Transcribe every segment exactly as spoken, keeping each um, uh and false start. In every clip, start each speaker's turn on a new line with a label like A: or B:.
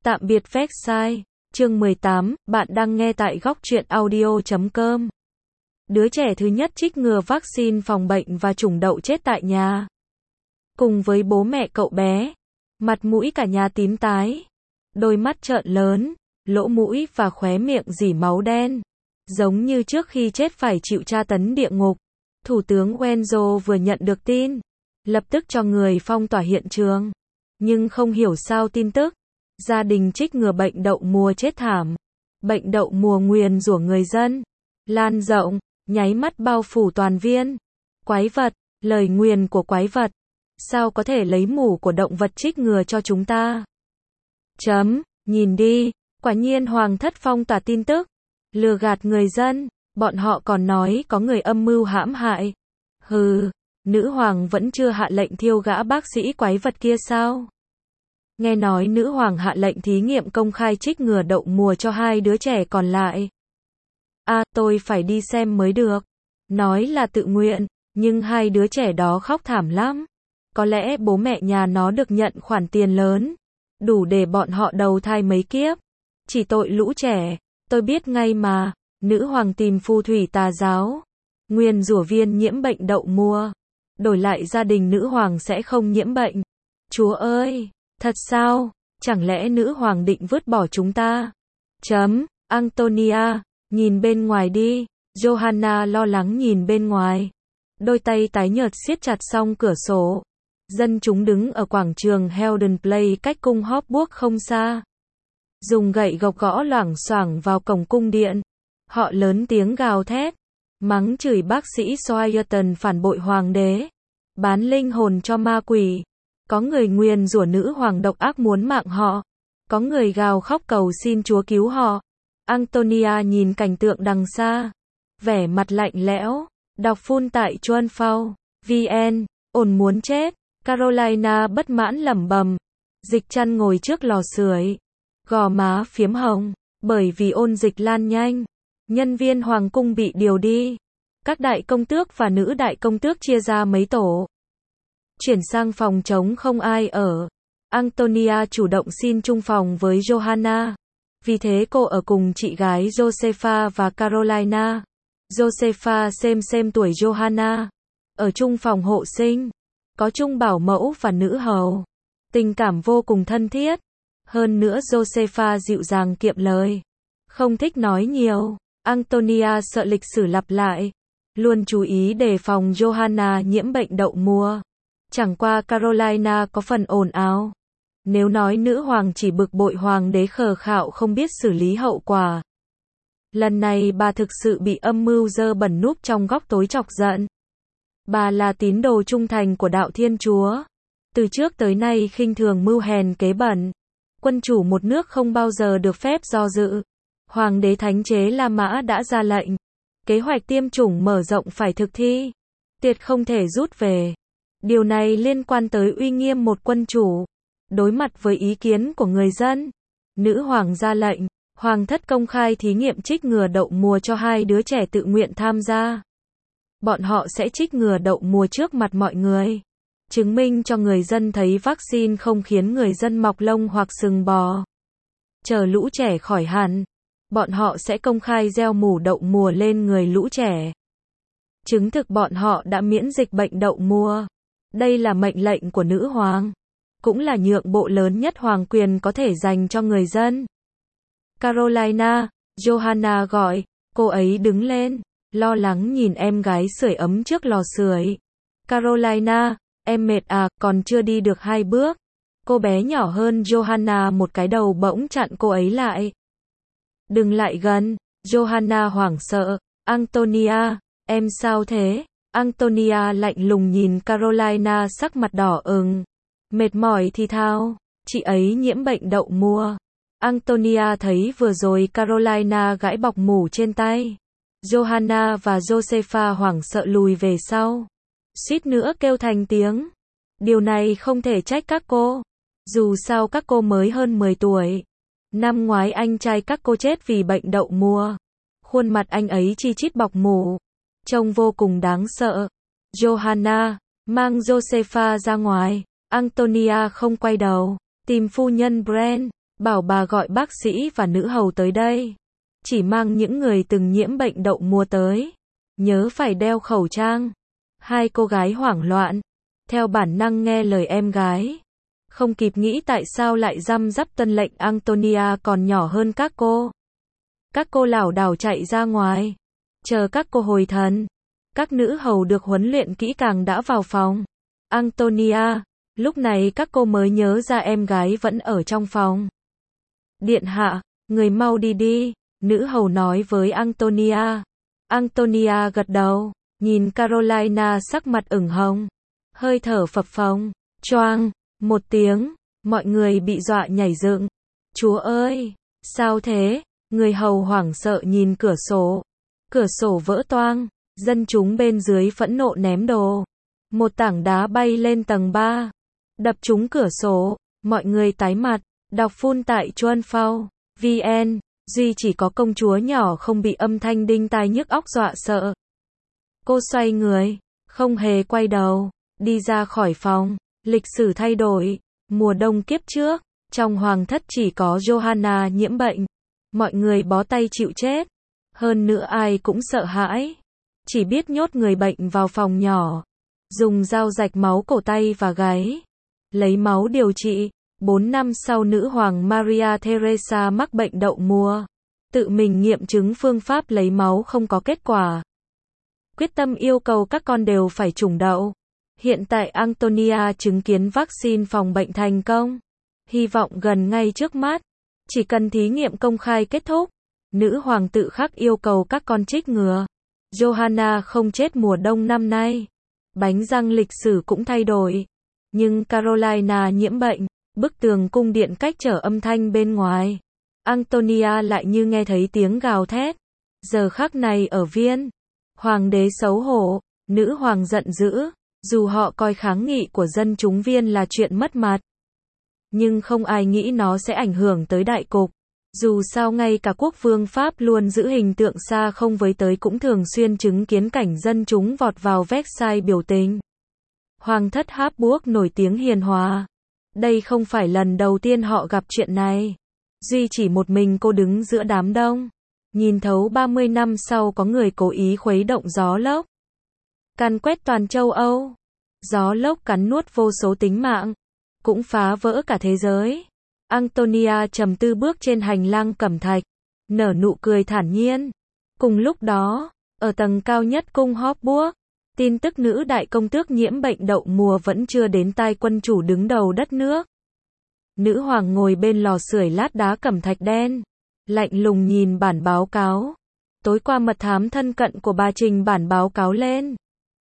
A: Tạm biệt Vexai, chương mười tám, bạn đang nghe tại góc truyện audio chấm com. Đứa trẻ thứ nhất trích ngừa vaccine phòng bệnh và chủng đậu chết tại nhà. Cùng với bố mẹ cậu bé, mặt mũi cả nhà tím tái, đôi mắt trợn lớn, lỗ mũi và khóe miệng rỉ máu đen, giống như trước khi chết phải chịu tra tấn địa ngục. Thủ tướng Wenzo vừa nhận được tin, lập tức cho người phong tỏa hiện trường, nhưng không hiểu sao tin tức gia đình trích ngừa bệnh đậu mùa chết thảm. Bệnh đậu mùa nguyền rủa người dân, lan rộng, nháy mắt bao phủ toàn viên. Quái vật, lời nguyền của quái vật, sao có thể lấy mủ của động vật trích ngừa cho chúng ta? Chấm, nhìn đi, quả nhiên hoàng thất phong tỏa tin tức, lừa gạt người dân, bọn họ còn nói có người âm mưu hãm hại. Hừ, nữ hoàng vẫn chưa hạ lệnh thiêu gã bác sĩ quái vật kia sao? Nghe nói nữ hoàng hạ lệnh thí nghiệm công khai trích ngừa đậu mùa cho hai đứa trẻ còn lại. À, tôi phải đi xem mới được. Nói là tự nguyện, nhưng hai đứa trẻ đó khóc thảm lắm. Có lẽ bố mẹ nhà nó được nhận khoản tiền lớn, đủ để bọn họ đầu thai mấy kiếp. Chỉ tội lũ trẻ, tôi biết ngay mà, nữ hoàng tìm phù thủy tà giáo, nguyền rủa viên nhiễm bệnh đậu mùa, đổi lại gia đình nữ hoàng sẽ không nhiễm bệnh. Chúa ơi! Thật sao? Chẳng lẽ nữ hoàng định vứt bỏ chúng ta? Chấm, Antonia, nhìn bên ngoài đi. Johanna lo lắng nhìn bên ngoài. Đôi tay tái nhợt siết chặt song cửa sổ. Dân chúng đứng ở quảng trường Helden Place cách cung Hogwarts không xa. Dùng gậy gộc gõ loảng xoảng vào cổng cung điện. Họ lớn tiếng gào thét, mắng chửi bác sĩ Swyerton phản bội hoàng đế, bán linh hồn cho ma quỷ. Có người nguyền rủa nữ hoàng độc ác muốn mạng họ. Có người gào khóc cầu xin Chúa cứu họ. Antonia nhìn cảnh tượng đằng xa, vẻ mặt lạnh lẽo. Đọc phun tại chuan phao vn, ồn muốn chết. Carolina bất mãn lẩm bẩm. Dịch chăn ngồi trước lò sưởi, gò má phiếm hồng, bởi vì ôn dịch lan nhanh. Nhân viên hoàng cung bị điều đi. Các đại công tước và nữ đại công tước chia ra mấy tổ, chuyển sang phòng trống không ai ở. Antonia chủ động xin chung phòng với Johanna. Vì thế cô ở cùng chị gái Josepha và Carolina. Josepha xem xem tuổi Johanna. Ở chung phòng hộ sinh. Có chung bảo mẫu và nữ hầu. Tình cảm vô cùng thân thiết. Hơn nữa Josepha dịu dàng kiệm lời, không thích nói nhiều. Antonia sợ lịch sử lặp lại, luôn chú ý đề phòng Johanna nhiễm bệnh đậu mùa. Chẳng qua Carolina có phần ồn ào. Nếu nói nữ hoàng chỉ bực bội hoàng đế khờ khạo không biết xử lý hậu quả, lần này bà thực sự bị âm mưu dơ bẩn núp trong góc tối chọc giận. Bà là tín đồ trung thành của đạo Thiên Chúa. Từ trước tới nay khinh thường mưu hèn kế bẩn. Quân chủ một nước không bao giờ được phép do dự. Hoàng đế thánh chế La Mã đã ra lệnh. Kế hoạch tiêm chủng mở rộng phải thực thi. Tuyệt không thể rút về. Điều này liên quan tới uy nghiêm một quân chủ. Đối mặt với ý kiến của người dân, nữ hoàng ra lệnh, hoàng thất công khai thí nghiệm trích ngừa đậu mùa cho hai đứa trẻ tự nguyện tham gia. Bọn họ sẽ trích ngừa đậu mùa trước mặt mọi người, chứng minh cho người dân thấy vaccine không khiến người dân mọc lông hoặc sừng bò. Chờ lũ trẻ khỏi hẳn, bọn họ sẽ công khai gieo mủ đậu mùa lên người lũ trẻ, chứng thực bọn họ đã miễn dịch bệnh đậu mùa. Đây là mệnh lệnh của nữ hoàng, cũng là nhượng bộ lớn nhất hoàng quyền có thể dành cho người dân. Carolina, Johanna gọi, cô ấy đứng lên, lo lắng nhìn em gái sưởi ấm trước lò sưởi. Carolina, em mệt à, còn chưa đi được hai bước. Cô bé nhỏ hơn Johanna một cái đầu bỗng chặn cô ấy lại. Đừng lại gần. Johanna hoảng sợ. Antonia, em sao thế? Antonia lạnh lùng nhìn Carolina sắc mặt đỏ ửng. Mệt mỏi thì thao, chị ấy nhiễm bệnh đậu mùa. Antonia thấy vừa rồi Carolina gãi bọc mủ trên tay. Johanna và Josepha hoảng sợ lùi về sau, suýt nữa kêu thành tiếng. Điều này không thể trách các cô. Dù sao các cô mới hơn mười tuổi. Năm ngoái anh trai các cô chết vì bệnh đậu mùa. Khuôn mặt anh ấy chi chít bọc mủ, trông vô cùng đáng sợ. Johanna, mang Josepha ra ngoài. Antonia không quay đầu, tìm phu nhân Brand. bảo bà gọi bác sĩ và nữ hầu tới đây. Chỉ mang những người từng nhiễm bệnh đậu mùa tới. Nhớ phải đeo khẩu trang. Hai cô gái hoảng loạn, theo bản năng nghe lời em gái. Không kịp nghĩ tại sao lại răm rắp tuân lệnh, Antonia còn nhỏ hơn các cô. Các cô lảo đảo chạy ra ngoài, chờ các cô hồi thần. Các nữ hầu được huấn luyện kỹ càng đã vào phòng. Antonia, lúc này các cô mới nhớ ra em gái vẫn ở trong phòng. Điện hạ, người mau đi đi, nữ hầu nói với Antonia. Antonia gật đầu, nhìn Carolina sắc mặt ửng hồng, hơi thở phập phồng, choang, một tiếng, mọi người bị dọa nhảy dựng. Chúa ơi, sao thế? Người hầu hoảng sợ nhìn cửa sổ. Cửa sổ vỡ toang, dân chúng bên dưới phẫn nộ ném đồ. Một tảng đá bay lên tầng ba, đập trúng cửa sổ, mọi người tái mặt. Đọc phun tại Chuan Phao, vn, duy chỉ có công chúa nhỏ không bị âm thanh đinh tai nhức óc dọa sợ. Cô xoay người, không hề quay đầu, đi ra khỏi phòng. Lịch sử thay đổi, mùa đông kiếp trước, trong hoàng thất chỉ có Johanna nhiễm bệnh. Mọi người bó tay chịu chết. Hơn nữa ai cũng sợ hãi. Chỉ biết nhốt người bệnh vào phòng nhỏ. Dùng dao rạch máu cổ tay và gáy. Lấy máu điều trị. Bốn năm sau nữ hoàng Maria Theresa mắc bệnh đậu mùa. Tự mình nghiệm chứng phương pháp lấy máu không có kết quả. Quyết tâm yêu cầu các con đều phải chủng đậu. Hiện tại Antonia chứng kiến vaccine phòng bệnh thành công. Hy vọng gần ngay trước mắt. Chỉ cần thí nghiệm công khai kết thúc. Nữ hoàng tự khắc yêu cầu các con trích ngừa. Johanna không chết mùa đông năm nay. Bánh răng lịch sử cũng thay đổi. Nhưng Carolina nhiễm bệnh. Bức tường cung điện cách trở âm thanh bên ngoài. Antonia lại như nghe thấy tiếng gào thét. Giờ khắc này ở Viên. Hoàng đế xấu hổ. Nữ hoàng giận dữ. Dù họ coi kháng nghị của dân chúng Viên là chuyện mất mặt. Nhưng không ai nghĩ nó sẽ ảnh hưởng tới đại cục. Dù sao ngay cả quốc vương Pháp luôn giữ hình tượng xa không với tới cũng thường xuyên chứng kiến cảnh dân chúng vọt vào Versailles biểu tình. Hoàng thất Habsburg nổi tiếng hiền hòa. Đây không phải lần đầu tiên họ gặp chuyện này. Duy chỉ một mình cô đứng giữa đám đông. Nhìn thấu ba mươi năm sau có người cố ý khuấy động gió lốc. Càn quét toàn châu Âu. Gió lốc cắn nuốt vô số tính mạng. Cũng phá vỡ cả thế giới. Antonia trầm tư bước trên hành lang cẩm thạch. Nở nụ cười thản nhiên. Cùng lúc đó, ở tầng cao nhất cung Habsburg, tin tức nữ đại công tước nhiễm bệnh đậu mùa vẫn chưa đến tai quân chủ đứng đầu đất nước. Nữ hoàng ngồi bên lò sưởi lát đá cẩm thạch đen. Lạnh lùng nhìn bản báo cáo. Tối qua mật thám thân cận của bà trình bản báo cáo lên.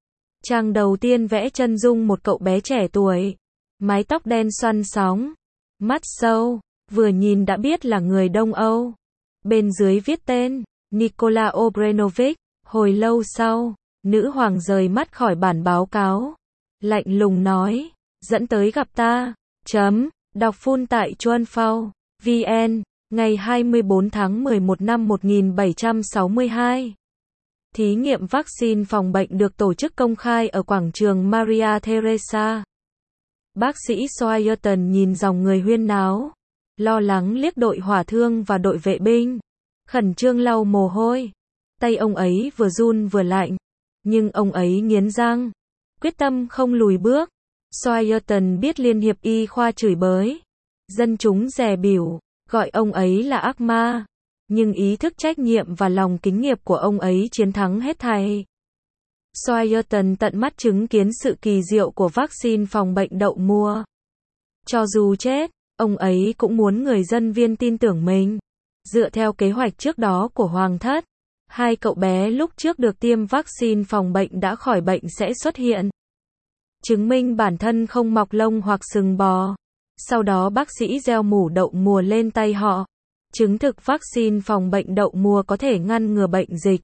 A: Trang đầu tiên vẽ chân dung một cậu bé trẻ tuổi. Mái tóc đen xoăn sóng. Mắt sâu. Vừa nhìn đã biết là người Đông Âu. Bên dưới viết tên. Nikola Obrenovic. Hồi lâu sau. Nữ hoàng rời mắt khỏi bản báo cáo. Lạnh lùng nói. Dẫn tới gặp ta. Chấm. Đọc phun tại Chuan Phao. vn. Ngày hai mươi bốn tháng mười một năm một nghìn bảy trăm sáu mươi hai. Thí nghiệm vaccine phòng bệnh được tổ chức công khai ở quảng trường Maria Theresa. Bác sĩ Swayerton nhìn dòng người huyên náo. Lo lắng liếc đội hỏa thương và đội vệ binh. Khẩn trương lau mồ hôi. Tay ông ấy vừa run vừa lạnh. Nhưng ông ấy nghiến răng. Quyết tâm không lùi bước. Swayerton biết Liên hiệp y khoa chửi bới. Dân chúng dè bỉu. Gọi ông ấy là ác ma. Nhưng ý thức trách nhiệm và lòng kính nghiệp của ông ấy chiến thắng hết thảy. Swayerton tận mắt chứng kiến sự kỳ diệu của vaccine phòng bệnh đậu mùa. Cho dù chết, ông ấy cũng muốn người dân Viên tin tưởng mình. Dựa theo kế hoạch trước đó của Hoàng thất, hai cậu bé lúc trước được tiêm vaccine phòng bệnh đã khỏi bệnh sẽ xuất hiện. Chứng minh bản thân không mọc lông hoặc sừng bò. Sau đó bác sĩ gieo mủ đậu mùa lên tay họ. Chứng thực vaccine phòng bệnh đậu mùa có thể ngăn ngừa bệnh dịch.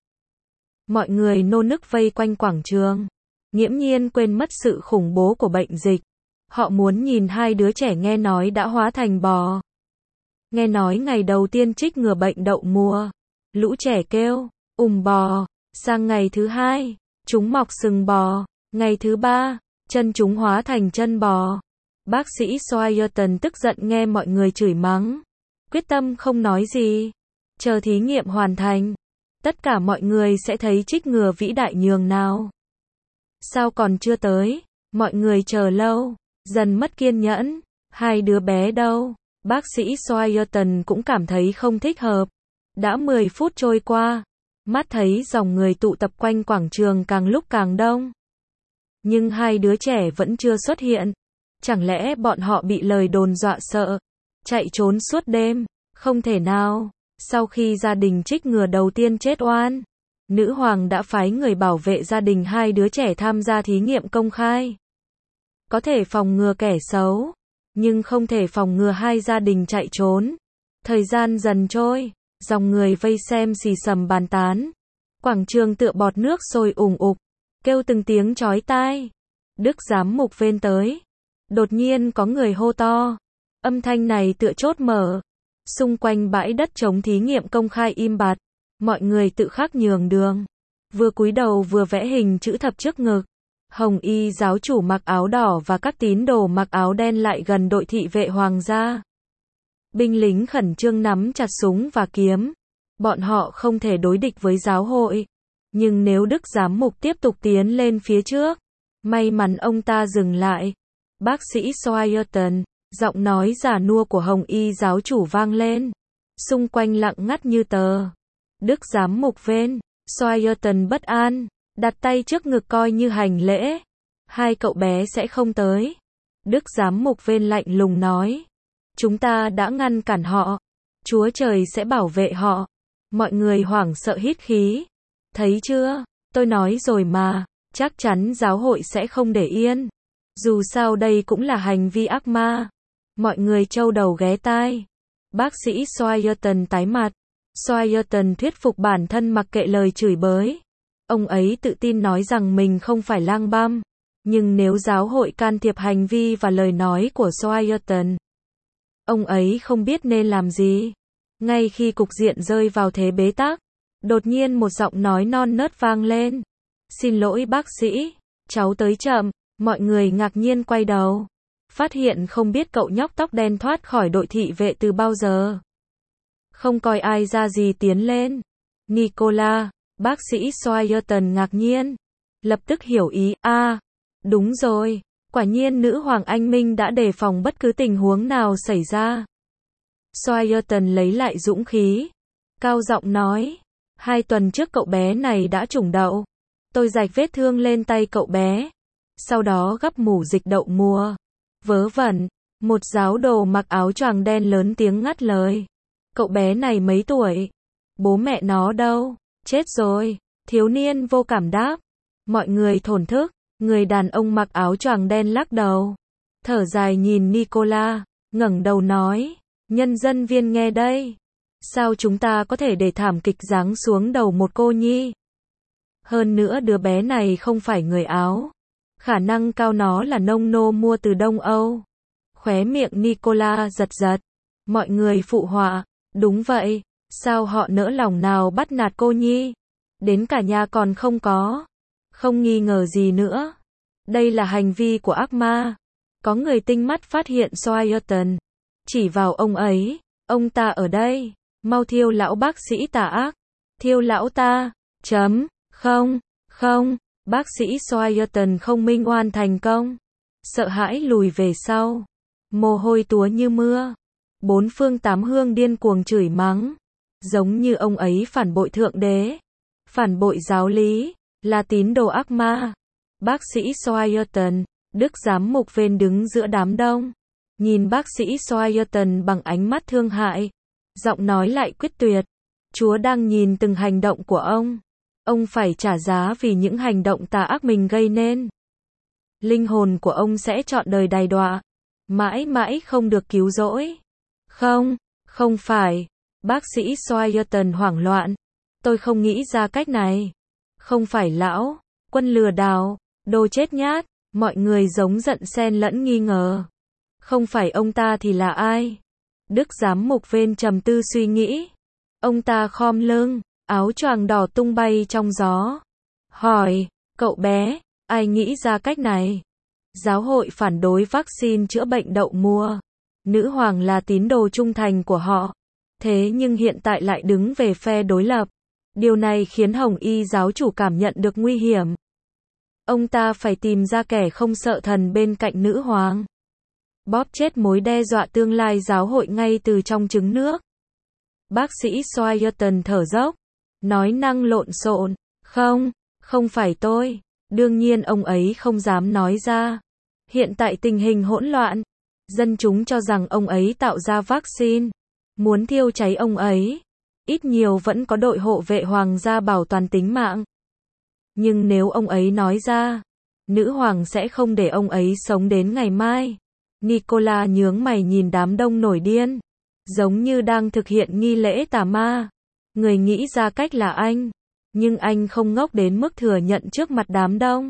A: Mọi người nô nức vây quanh quảng trường. Nghiễm nhiên quên mất sự khủng bố của bệnh dịch. Họ muốn nhìn hai đứa trẻ nghe nói đã hóa thành bò. Nghe nói ngày đầu tiên trích ngừa bệnh đậu mùa. Lũ trẻ kêu, ùm bò. Sang ngày thứ hai, chúng mọc sừng bò. Ngày thứ ba, chân chúng hóa thành chân bò. Bác sĩ Swayerton tức giận nghe mọi người chửi mắng. quyết tâm không nói gì. Chờ thí nghiệm hoàn thành, tất cả mọi người sẽ thấy trích ngừa vĩ đại nhường nào. Sao còn chưa tới? Mọi người chờ lâu, dần mất kiên nhẫn. Hai đứa bé đâu? Bác sĩ Swayerton cũng cảm thấy không thích hợp. Đã mười phút trôi qua, mắt thấy dòng người tụ tập quanh quảng trường càng lúc càng đông. Nhưng hai đứa trẻ vẫn chưa xuất hiện. Chẳng lẽ bọn họ bị lời đồn dọa sợ, chạy trốn suốt đêm? Không thể nào. Sau khi gia đình trích ngừa đầu tiên chết oan, nữ hoàng đã phái người bảo vệ gia đình hai đứa trẻ tham gia thí nghiệm công khai. Có thể phòng ngừa kẻ xấu, nhưng không thể phòng ngừa hai gia đình chạy trốn. Thời gian dần trôi, dòng người vây xem xì xầm bàn tán. Quảng trường tựa bọt nước sôi ùn ục, kêu từng tiếng chói tai. Đức giám mục vên tới. Đột nhiên có người hô to. Âm thanh này tựa chốt mở. Xung quanh bãi đất trống thí nghiệm công khai im bặt. Mọi người tự khắc nhường đường. Vừa cúi đầu vừa vẽ hình chữ thập trước ngực. Hồng y giáo chủ mặc áo đỏ và các tín đồ mặc áo đen lại gần đội thị vệ hoàng gia. Binh lính khẩn trương nắm chặt súng và kiếm. Bọn họ không thể đối địch với giáo hội. Nhưng nếu Đức giám mục tiếp tục tiến lên phía trước, may mắn ông ta dừng lại. Bác sĩ Swayerton, giọng nói già nua của Hồng y giáo chủ vang lên. Xung quanh lặng ngắt như tờ. Đức giám mục vên. Swayerton bất an, đặt tay trước ngực coi như hành lễ. Hai cậu bé sẽ không tới. Đức giám mục vên lạnh lùng nói. Chúng ta đã ngăn cản họ. Chúa trời sẽ bảo vệ họ. Mọi người hoảng sợ hít khí. Thấy chưa? Tôi nói rồi mà. Chắc chắn giáo hội sẽ không để yên. Dù sao đây cũng là hành vi ác ma. Mọi người trâu đầu ghé tai. Bác sĩ Swayerton tái mặt. Swayerton thuyết phục bản thân mặc kệ lời chửi bới. Ông ấy tự tin nói rằng mình không phải lang băm. Nhưng nếu giáo hội can thiệp hành vi và lời nói của Swayerton, ông ấy không biết nên làm gì. Ngay khi cục diện rơi vào thế bế tắc, đột nhiên một giọng nói non nớt vang lên. Xin lỗi bác sĩ, cháu tới chậm. Mọi người ngạc nhiên quay đầu. Phát hiện không biết cậu nhóc tóc đen thoát khỏi đội thị vệ từ bao giờ. Không coi ai ra gì tiến lên. Nicola, bác sĩ Swayerton ngạc nhiên. Lập tức hiểu ý, a à, đúng rồi, quả nhiên nữ hoàng anh minh đã đề phòng bất cứ tình huống nào xảy ra. Swayerton lấy lại dũng khí. Cao giọng nói, hai tuần trước cậu bé này đã trùng đậu. Tôi rạch vết thương lên tay cậu bé. Sau đó gắp mủ dịch đậu mùa. Vớ vẩn, một giáo đồ mặc áo choàng đen lớn tiếng ngắt lời. Cậu bé này mấy tuổi? Bố mẹ nó đâu? Chết rồi. Thiếu niên vô cảm đáp. Mọi người thổn thức. Người đàn ông mặc áo choàng đen lắc đầu. Thở dài nhìn Nicola, ngẩng đầu nói. Nhân dân viên nghe đây. Sao chúng ta có thể để thảm kịch giáng xuống đầu một cô nhi? Hơn nữa đứa bé này không phải người Áo. Khả năng cao nó là nông nô mua từ Đông Âu. Khóe miệng Nicola giật giật. Mọi người phụ họa. Đúng vậy. Sao họ nỡ lòng nào bắt nạt cô nhi? Đến cả nhà còn không có. Không nghi ngờ gì nữa. Đây là hành vi của ác ma. Có người tinh mắt phát hiện Swayerton. Chỉ vào ông ấy. Ông ta ở đây. Mau thiêu lão bác sĩ tà ác. Thiêu lão ta. Chấm. Không. Không. Bác sĩ Swayerton không minh oan thành công. Sợ hãi lùi về sau. Mồ hôi túa như mưa. Bốn phương tám hướng điên cuồng chửi mắng. Giống như ông ấy phản bội thượng đế. Phản bội giáo lý. Là tín đồ ác ma. Bác sĩ Swayerton, Đức giám mục vên đứng giữa đám đông. Nhìn bác sĩ Swayerton bằng ánh mắt thương hại. Giọng nói lại quyết tuyệt. Chúa đang nhìn từng hành động của ông. Ông phải trả giá vì những hành động tà ác mình gây nên. Linh hồn của ông sẽ trọn đời đày đọa. Mãi mãi không được cứu rỗi. Không, không phải. Bác sĩ Swayerton hoảng loạn. Tôi không nghĩ ra cách này. Không phải lão, quân lừa đảo, đồ chết nhát. Mọi người giống giận xen lẫn nghi ngờ. Không phải ông ta thì là ai? Đức giám mục vên trầm tư suy nghĩ. Ông ta khom lưng, áo choàng đỏ tung bay trong gió. Hỏi, cậu bé, ai nghĩ ra cách này? Giáo hội phản đối vaccine chữa bệnh đậu mùa. Nữ hoàng là tín đồ trung thành của họ. thế nhưng hiện tại lại đứng về phe đối lập. Điều này khiến Hồng Y giáo chủ cảm nhận được nguy hiểm. Ông ta phải tìm ra kẻ không sợ thần bên cạnh nữ hoàng. Bóp chết mối đe dọa tương lai giáo hội ngay từ trong trứng nước. Bác sĩ Swayerton thở dốc, nói năng lộn xộn, không, không phải tôi. Đương nhiên ông ấy không dám nói ra. Hiện tại tình hình hỗn loạn. Dân chúng cho rằng ông ấy tạo ra vaccine. Muốn thiêu cháy ông ấy. Ít nhiều vẫn có đội hộ vệ hoàng gia bảo toàn tính mạng. Nhưng nếu ông ấy nói ra, nữ hoàng sẽ không để ông ấy sống đến ngày mai. Nicola nhướng mày nhìn đám đông nổi điên. Giống như đang thực hiện nghi lễ tà ma. Người nghĩ ra cách là anh. Nhưng anh không ngốc đến mức thừa nhận trước mặt đám đông.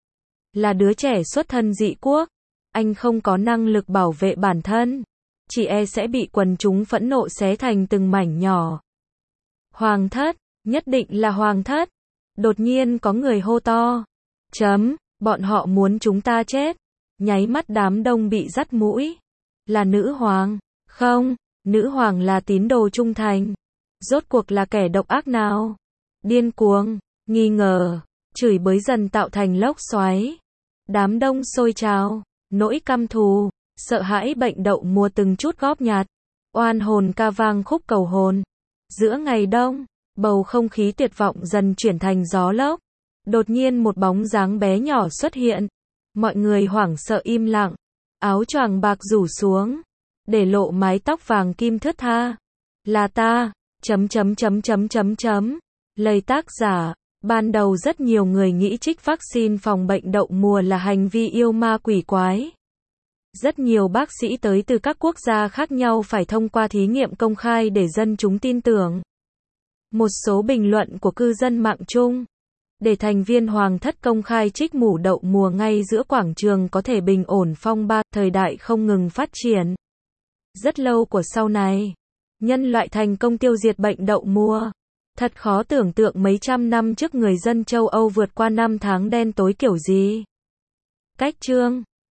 A: Là đứa trẻ xuất thân dị quốc. Anh không có năng lực bảo vệ bản thân. Chỉ e sẽ bị quần chúng phẫn nộ xé thành từng mảnh nhỏ. Hoàng thất, nhất định là hoàng thất. Đột nhiên có người hô to. Chấm, bọn họ muốn chúng ta chết. Nháy mắt đám đông bị dắt mũi. Là nữ hoàng. Không, nữ hoàng là tín đồ trung thành. Rốt cuộc là kẻ độc ác nào? Điên cuồng, nghi ngờ, chửi bới dần tạo thành lốc xoáy. Đám đông sôi trào, nỗi căm thù, sợ hãi bệnh đậu mùa từng chút góp nhặt. Oan hồn ca vang khúc cầu hồn. Giữa ngày đông, bầu không khí tuyệt vọng dần chuyển thành gió lốc. Đột nhiên một bóng dáng bé nhỏ xuất hiện. Mọi người hoảng sợ im lặng. Áo choàng bạc rủ xuống, để lộ mái tóc vàng kim thướt tha. Là ta, chấm chấm chấm chấm chấm chấm. Lời tác giả, ban đầu rất nhiều người nghĩ trích vaccine phòng bệnh đậu mùa là hành vi yêu ma quỷ quái. Rất nhiều bác sĩ tới từ các quốc gia khác nhau phải thông qua thí nghiệm công khai để dân chúng tin tưởng. Một số bình luận của cư dân mạng chung, để thành viên hoàng thất công khai trích mủ đậu mùa ngay giữa quảng trường có thể bình ổn phong ba, thời đại không ngừng phát triển. Rất lâu của sau này, nhân loại thành công tiêu diệt bệnh đậu mùa. Thật khó tưởng tượng mấy trăm năm trước người dân châu Âu vượt qua năm tháng đen tối kiểu gì. Cách chương